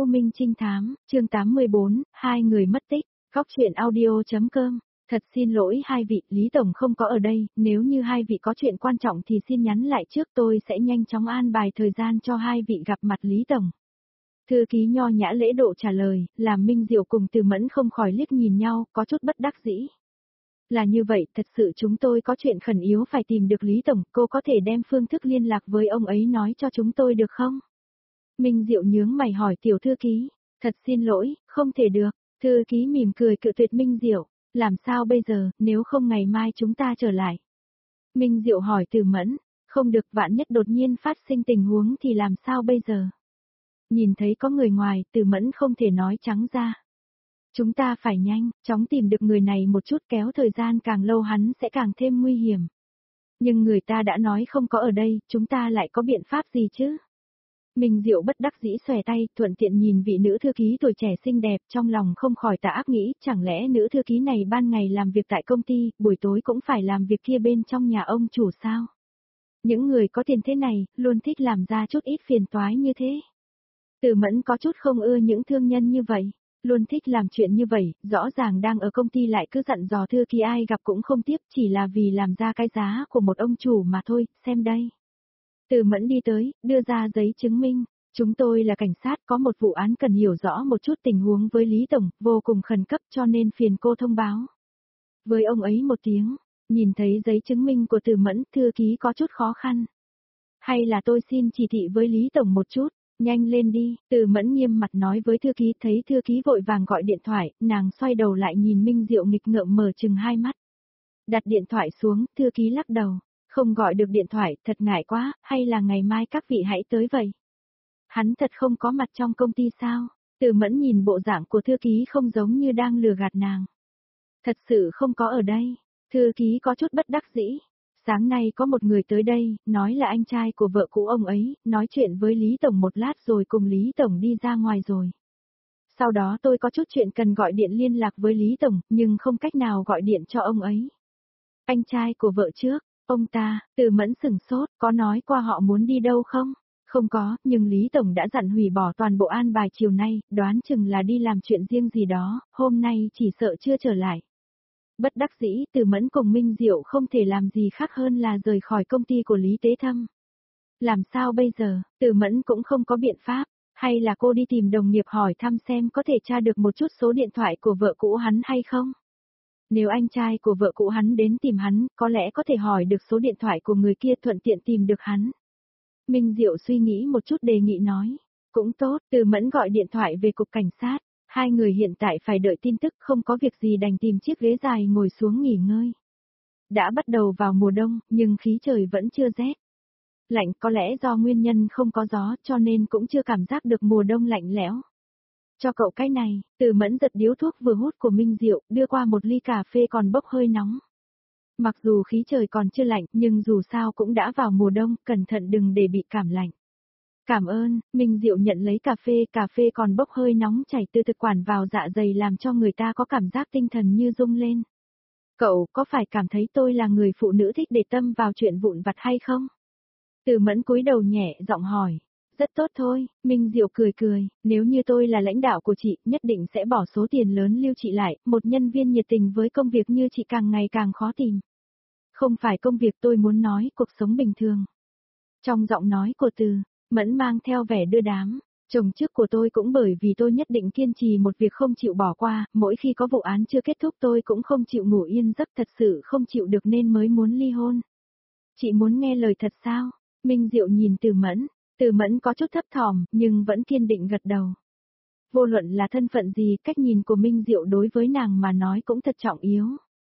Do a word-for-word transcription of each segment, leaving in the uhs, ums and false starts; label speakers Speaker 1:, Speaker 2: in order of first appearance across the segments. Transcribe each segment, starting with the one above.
Speaker 1: U Minh Trinh Thám, chương tám mươi bốn, hai người mất tích, góc truyện audio.com. Thật xin lỗi hai vị, Lý Tổng không có ở đây, nếu như hai vị có chuyện quan trọng thì xin nhắn lại trước, tôi sẽ nhanh chóng an bài thời gian cho hai vị gặp mặt Lý Tổng. Thư ký nho nhã lễ độ trả lời, làm Minh Diệu cùng Từ Mẫn không khỏi liếc nhìn nhau, có chút bất đắc dĩ. Là như vậy, thật sự chúng tôi có chuyện khẩn yếu phải tìm được Lý Tổng, cô có thể đem phương thức liên lạc với ông ấy nói cho chúng tôi được không? Minh Diệu nhướng mày hỏi tiểu thư ký, thật xin lỗi, không thể được, thư ký mỉm cười cự tuyệt Minh Diệu, làm sao bây giờ, nếu không ngày mai chúng ta trở lại. Minh Diệu hỏi Từ Mẫn, không được, vạn nhất đột nhiên phát sinh tình huống thì làm sao bây giờ? Nhìn thấy có người ngoài, Từ Mẫn không thể nói trắng ra. Chúng ta phải nhanh, chóng tìm được người này một chút, kéo thời gian càng lâu hắn sẽ càng thêm nguy hiểm. Nhưng người ta đã nói không có ở đây, chúng ta lại có biện pháp gì chứ? Minh Diệu bất đắc dĩ xòe tay, thuận tiện nhìn vị nữ thư ký tuổi trẻ xinh đẹp, trong lòng không khỏi tà ác nghĩ, chẳng lẽ nữ thư ký này ban ngày làm việc tại công ty, buổi tối cũng phải làm việc kia bên trong nhà ông chủ sao? Những người có tiền thế này, luôn thích làm ra chút ít phiền toái như thế. Từ Mẫn có chút không ưa những thương nhân như vậy, luôn thích làm chuyện như vậy, rõ ràng đang ở công ty lại cứ dặn dò thư ký ai gặp cũng không tiếp, chỉ là vì làm ra cái giá của một ông chủ mà thôi, xem đây. Từ Mẫn đi tới, đưa ra giấy chứng minh, chúng tôi là cảnh sát, có một vụ án cần hiểu rõ một chút tình huống với Lý Tổng, vô cùng khẩn cấp cho nên phiền cô thông báo. Với ông ấy một tiếng, nhìn thấy giấy chứng minh của Từ Mẫn, thư ký có chút khó khăn. Hay là tôi xin chỉ thị với Lý Tổng một chút, nhanh lên đi, Từ Mẫn nghiêm mặt nói với thư ký, thấy thư ký vội vàng gọi điện thoại, nàng xoay đầu lại nhìn Minh Diệu nghịch ngợm mở chừng hai mắt. Đặt điện thoại xuống, thư ký lắc đầu. Không gọi được điện thoại, thật ngại quá, hay là ngày mai các vị hãy tới vậy? Hắn thật không có mặt trong công ty sao? Từ Mẫn nhìn bộ dạng của thư ký không giống như đang lừa gạt nàng. Thật sự không có ở đây, thư ký có chút bất đắc dĩ. Sáng nay có một người tới đây, nói là anh trai của vợ cũ ông ấy, nói chuyện với Lý Tổng một lát rồi cùng Lý Tổng đi ra ngoài rồi. Sau đó tôi có chút chuyện cần gọi điện liên lạc với Lý Tổng, nhưng không cách nào gọi điện cho ông ấy. Anh trai của vợ trước. Ông ta, Từ Mẫn sửng sốt, có nói qua họ muốn đi đâu không? Không có, nhưng Lý Tổng đã dặn hủy bỏ toàn bộ an bài chiều nay, đoán chừng là đi làm chuyện riêng gì đó, hôm nay chỉ sợ chưa trở lại. Bất đắc dĩ, Từ Mẫn cùng Minh Diệu không thể làm gì khác hơn là rời khỏi công ty của Lý Tế Thâm. Làm sao bây giờ, Từ Mẫn cũng không có biện pháp, hay là cô đi tìm đồng nghiệp hỏi thăm xem có thể tra được một chút số điện thoại của vợ cũ hắn hay không? Nếu anh trai của vợ cũ hắn đến tìm hắn, có lẽ có thể hỏi được số điện thoại của người kia thuận tiện tìm được hắn. Minh Diệu suy nghĩ một chút đề nghị nói. Cũng tốt, Từ Mẫn gọi điện thoại về cục cảnh sát. Hai người hiện tại phải đợi tin tức, không có việc gì đành tìm chiếc ghế dài ngồi xuống nghỉ ngơi. Đã bắt đầu vào mùa đông, nhưng khí trời vẫn chưa rét. Lạnh có lẽ do nguyên nhân không có gió cho nên cũng chưa cảm giác được mùa đông lạnh lẽo. Cho cậu cái này, Từ Mẫn giật điếu thuốc vừa hút của Minh Diệu, đưa qua một ly cà phê còn bốc hơi nóng. Mặc dù khí trời còn chưa lạnh, nhưng dù sao cũng đã vào mùa đông, cẩn thận đừng để bị cảm lạnh. Cảm ơn, Minh Diệu nhận lấy cà phê, cà phê còn bốc hơi nóng chảy từ thực quản vào dạ dày làm cho người ta có cảm giác tinh thần như rung lên. Cậu có phải cảm thấy tôi là người phụ nữ thích để tâm vào chuyện vụn vặt hay không? Từ Mẫn cúi đầu nhẹ giọng hỏi. Rất tốt thôi, Minh Diệu cười cười, nếu như tôi là lãnh đạo của chị, nhất định sẽ bỏ số tiền lớn lưu chị lại, một nhân viên nhiệt tình với công việc như chị càng ngày càng khó tìm. Không phải công việc tôi muốn nói, cuộc sống bình thường. Trong giọng nói của Từ Mẫn mang theo vẻ đưa đám, chồng trước của tôi cũng bởi vì tôi nhất định kiên trì một việc không chịu bỏ qua, mỗi khi có vụ án chưa kết thúc tôi cũng không chịu ngủ yên giấc, thật sự không chịu được nên mới muốn ly hôn. Chị muốn nghe lời thật sao? Minh Diệu nhìn Từ Mẫn. Từ Mẫn có chút thấp thỏm, nhưng vẫn kiên định gật đầu. Vô luận là thân phận gì, cách nhìn của Minh Diệu đối với nàng mà nói cũng thật trọng yếu.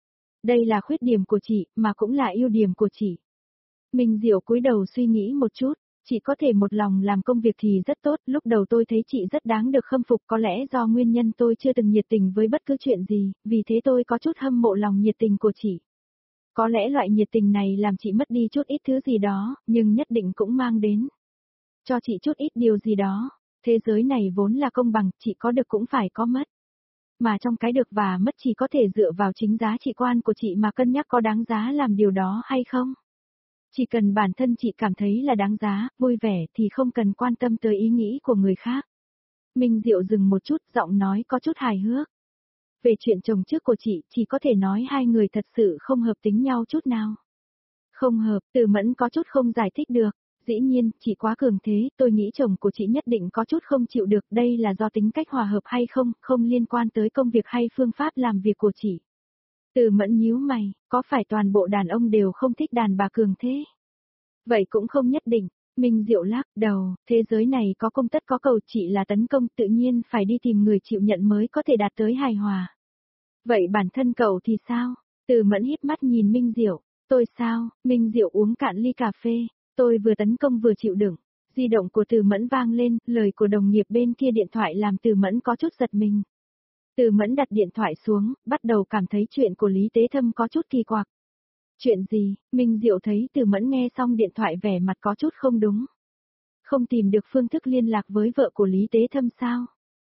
Speaker 1: Đây là khuyết điểm của chị, mà cũng là ưu điểm của chị. Minh Diệu cúi đầu suy nghĩ một chút, chị có thể một lòng làm công việc thì rất tốt, lúc đầu tôi thấy chị rất đáng được khâm phục, có lẽ do nguyên nhân tôi chưa từng nhiệt tình với bất cứ chuyện gì, vì thế tôi có chút hâm mộ lòng nhiệt tình của chị. Có lẽ loại nhiệt tình này làm chị mất đi chút ít thứ gì đó, nhưng nhất định cũng mang đến cho chị chút ít điều gì đó. Thế giới này vốn là công bằng, chị có được cũng phải có mất. Mà trong cái được và mất chỉ có thể dựa vào chính giá trị quan của chị mà cân nhắc có đáng giá làm điều đó hay không. Chỉ cần bản thân chị cảm thấy là đáng giá, vui vẻ thì không cần quan tâm tới ý nghĩ của người khác. Minh Diệu dừng một chút, giọng nói có chút hài hước. Về chuyện chồng trước của chị, chỉ có thể nói hai người thật sự không hợp tính nhau chút nào. Không hợp, Từ Mẫn có chút không giải thích được. Dĩ nhiên, chị quá cường thế, tôi nghĩ chồng của chị nhất định có chút không chịu được, đây là do tính cách hòa hợp hay không, không liên quan tới công việc hay phương pháp làm việc của chị. Từ Mẫn nhíu mày, có phải toàn bộ đàn ông đều không thích đàn bà cường thế? Vậy cũng không nhất định. Minh Diệu lắc đầu, thế giới này có công tất có cầu, chị là tấn công, tự nhiên phải đi tìm người chịu nhận mới có thể đạt tới hài hòa. Vậy bản thân cậu thì sao? Từ Mẫn híp mắt nhìn Minh Diệu, tôi sao? Minh Diệu uống cạn ly cà phê, tôi vừa tấn công vừa chịu đựng. Di động của Từ Mẫn vang lên, lời của đồng nghiệp bên kia điện thoại làm Từ Mẫn có chút giật mình. Từ Mẫn đặt điện thoại xuống, bắt đầu cảm thấy chuyện của Lý Tế Thâm có chút kỳ quặc. Chuyện gì? Minh Diệu thấy Từ Mẫn nghe xong điện thoại vẻ mặt có chút không đúng. Không tìm được phương thức liên lạc với vợ của Lý Tế Thâm sao?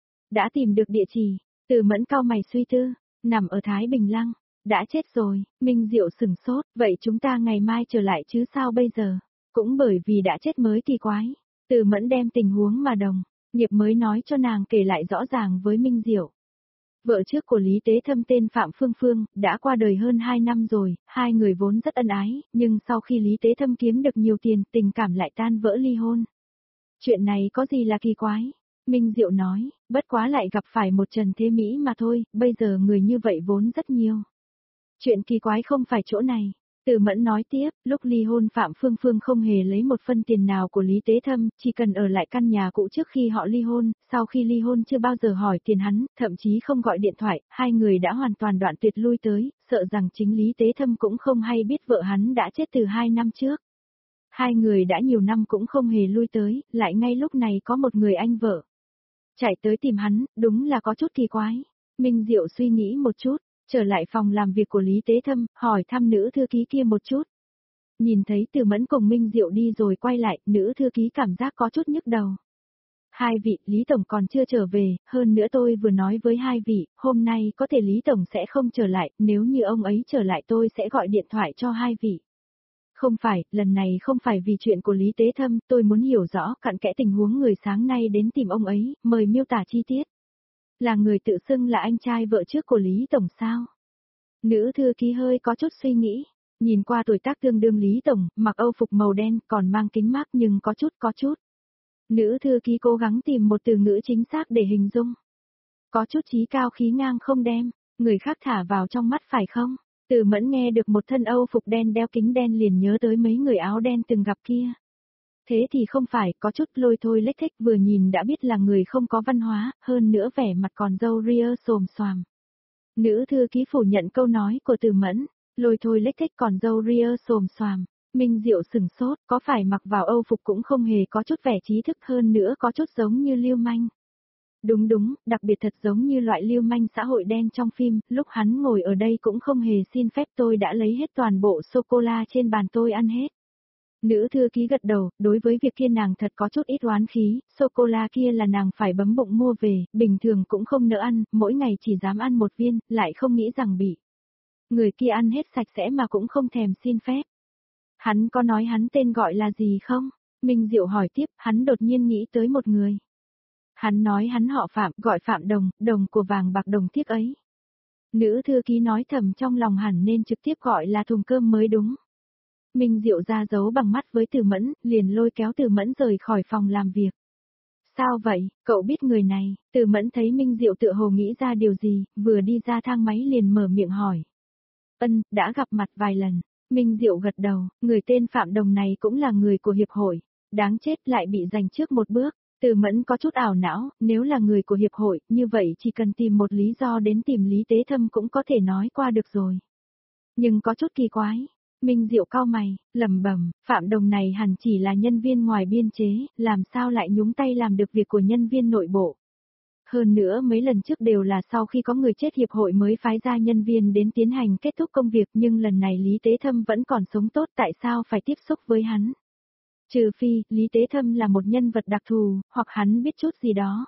Speaker 1: Đã tìm được địa chỉ, Từ Mẫn cau mày suy tư, nằm ở Thái Bình Lăng, đã chết rồi. Minh Diệu sừng sốt, vậy chúng ta ngày mai trở lại chứ sao bây giờ? Cũng bởi vì đã chết mới kỳ quái. Từ Mẫn đem tình huống mà đồng nghiệp mới nói cho nàng kể lại rõ ràng với Minh Diệu. Vợ trước của Lý Tế Thâm tên Phạm Phương Phương, đã qua đời hơn hai năm rồi, hai người vốn rất ân ái, nhưng sau khi Lý Tế Thâm kiếm được nhiều tiền, tình cảm lại tan vỡ ly hôn. Chuyện này có gì là kỳ quái? Minh Diệu nói, bất quá lại gặp phải một Trần Thế Mỹ mà thôi, bây giờ người như vậy vốn rất nhiều. Chuyện kỳ quái không phải chỗ này. Từ Mẫn nói tiếp, lúc ly hôn Phạm Phương Phương không hề lấy một phân tiền nào của Lý Tế Thâm, chỉ cần ở lại căn nhà cũ trước khi họ ly hôn, sau khi ly hôn chưa bao giờ hỏi tiền hắn, thậm chí không gọi điện thoại, hai người đã hoàn toàn đoạn tuyệt lui tới, sợ rằng chính Lý Tế Thâm cũng không hay biết vợ hắn đã chết từ hai năm trước. Hai người đã nhiều năm cũng không hề lui tới, lại ngay lúc này có một người anh vợ chạy tới tìm hắn, đúng là có chút kỳ quái. Minh Diệu suy nghĩ một chút. Trở lại phòng làm việc của Lý Tế Thâm, hỏi thăm nữ thư ký kia một chút. Nhìn thấy Từ Mẫn cùng Minh Diệu đi rồi quay lại, nữ thư ký cảm giác có chút nhức đầu. Hai vị, Lý Tổng còn chưa trở về, hơn nữa tôi vừa nói với hai vị, hôm nay có thể Lý Tổng sẽ không trở lại, nếu như ông ấy trở lại tôi sẽ gọi điện thoại cho hai vị. Không phải, lần này không phải vì chuyện của Lý Tế Thâm, tôi muốn hiểu rõ cặn kẽ tình huống người sáng nay đến tìm ông ấy, mời miêu tả chi tiết. Là người tự xưng là anh trai vợ trước của Lý Tổng sao? Nữ thư ký hơi có chút suy nghĩ, nhìn qua tuổi tác tương đương Lý Tổng, mặc âu phục màu đen còn mang kính mác nhưng có chút có chút. Nữ thư ký cố gắng tìm một từ ngữ chính xác để hình dung. Có chút chí cao khí ngang không đem, người khác thả vào trong mắt phải không? Từ Mẫn nghe được một thân âu phục đen đeo kính đen liền nhớ tới mấy người áo đen từng gặp kia. Thế thì không phải, có chút lôi thôi lếch thếch vừa nhìn đã biết là người không có văn hóa, hơn nữa vẻ mặt còn râu ria xồm xoàm. Nữ thư ký phủ nhận câu nói của Từ Mẫn, lôi thôi lếch thếch còn râu ria xồm xoàm. Minh Diệu sừng sốt, có phải mặc vào âu phục cũng không hề có chút vẻ trí thức hơn nữa có chút giống như lưu manh. Đúng đúng, đặc biệt thật giống như loại lưu manh xã hội đen trong phim, lúc hắn ngồi ở đây cũng không hề xin phép tôi đã lấy hết toàn bộ sô-cô-la trên bàn tôi ăn hết. Nữ thư ký gật đầu, đối với việc kia nàng thật có chút ít oán khí, sô-cô-la kia là nàng phải bấm bụng mua về, bình thường cũng không nỡ ăn, mỗi ngày chỉ dám ăn một viên, lại không nghĩ rằng bị người kia ăn hết sạch sẽ mà cũng không thèm xin phép. Hắn có nói hắn tên gọi là gì không? Minh Diệu hỏi tiếp, hắn đột nhiên nghĩ tới một người. Hắn nói hắn họ Phạm, gọi Phạm Đồng, đồng của vàng bạc đồng tiếc ấy. Nữ thư ký nói thầm trong lòng hẳn nên trực tiếp gọi là thùng cơm mới đúng. Minh Diệu ra dấu bằng mắt với Từ Mẫn, liền lôi kéo Từ Mẫn rời khỏi phòng làm việc. Sao vậy, cậu biết người này? Từ Mẫn thấy Minh Diệu tựa hồ nghĩ ra điều gì, vừa đi ra thang máy liền mở miệng hỏi. Ân, đã gặp mặt vài lần. Minh Diệu gật đầu, người tên Phạm Đồng này cũng là người của hiệp hội. Đáng chết lại bị giành trước một bước. Từ Mẫn có chút ảo não, nếu là người của hiệp hội, như vậy chỉ cần tìm một lý do đến tìm Lý Tế Thâm cũng có thể nói qua được rồi. Nhưng có chút kỳ quái. Minh Diệu cau mày, lẩm bẩm, Phạm Đồng này hẳn chỉ là nhân viên ngoài biên chế, làm sao lại nhúng tay làm được việc của nhân viên nội bộ. Hơn nữa mấy lần trước đều là sau khi có người chết hiệp hội mới phái ra nhân viên đến tiến hành kết thúc công việc, nhưng lần này Lý Tế Thâm vẫn còn sống tốt, tại sao phải tiếp xúc với hắn? Trừ phi, Lý Tế Thâm là một nhân vật đặc thù, hoặc hắn biết chút gì đó.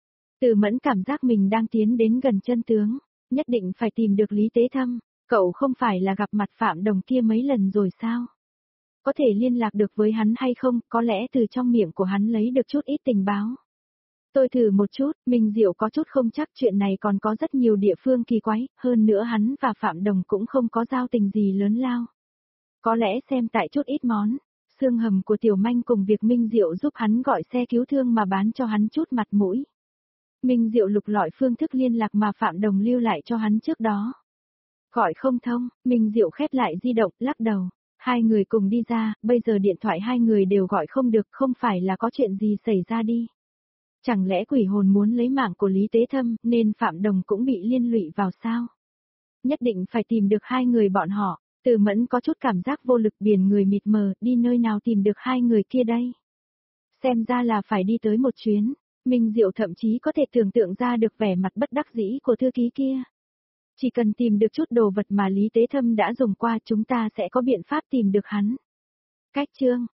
Speaker 1: Từ Mẫn cảm giác mình đang tiến đến gần chân tướng, nhất định phải tìm được Lý Tế Thâm. Cậu không phải là gặp mặt Phạm Đồng kia mấy lần rồi sao? Có thể liên lạc được với hắn hay không, có lẽ từ trong miệng của hắn lấy được chút ít tình báo. Tôi thử một chút, Minh Diệu có chút không chắc, chuyện này còn có rất nhiều địa phương kỳ quái, hơn nữa hắn và Phạm Đồng cũng không có giao tình gì lớn lao. Có lẽ xem tại chút ít món, xương hầm của Tiểu Manh cùng việc Minh Diệu giúp hắn gọi xe cứu thương mà bán cho hắn chút mặt mũi. Minh Diệu lục lọi phương thức liên lạc mà Phạm Đồng lưu lại cho hắn trước đó. Gọi không thông, Minh Diệu khép lại di động, lắc đầu. Hai người cùng đi ra, bây giờ điện thoại hai người đều gọi không được, không phải là có chuyện gì xảy ra đi. Chẳng lẽ quỷ hồn muốn lấy mạng của Lý Tế Thâm, nên Phạm Đồng cũng bị liên lụy vào sao? Nhất định phải tìm được hai người bọn họ. Từ Mẫn có chút cảm giác vô lực, biển người mịt mờ, đi nơi nào tìm được hai người kia đây? Xem ra là phải đi tới một chuyến. Minh Diệu thậm chí có thể tưởng tượng ra được vẻ mặt bất đắc dĩ của thư ký kia. Chỉ cần tìm được chút đồ vật mà Lý Tế Thâm đã dùng qua, chúng ta sẽ có biện pháp tìm được hắn. Cách chương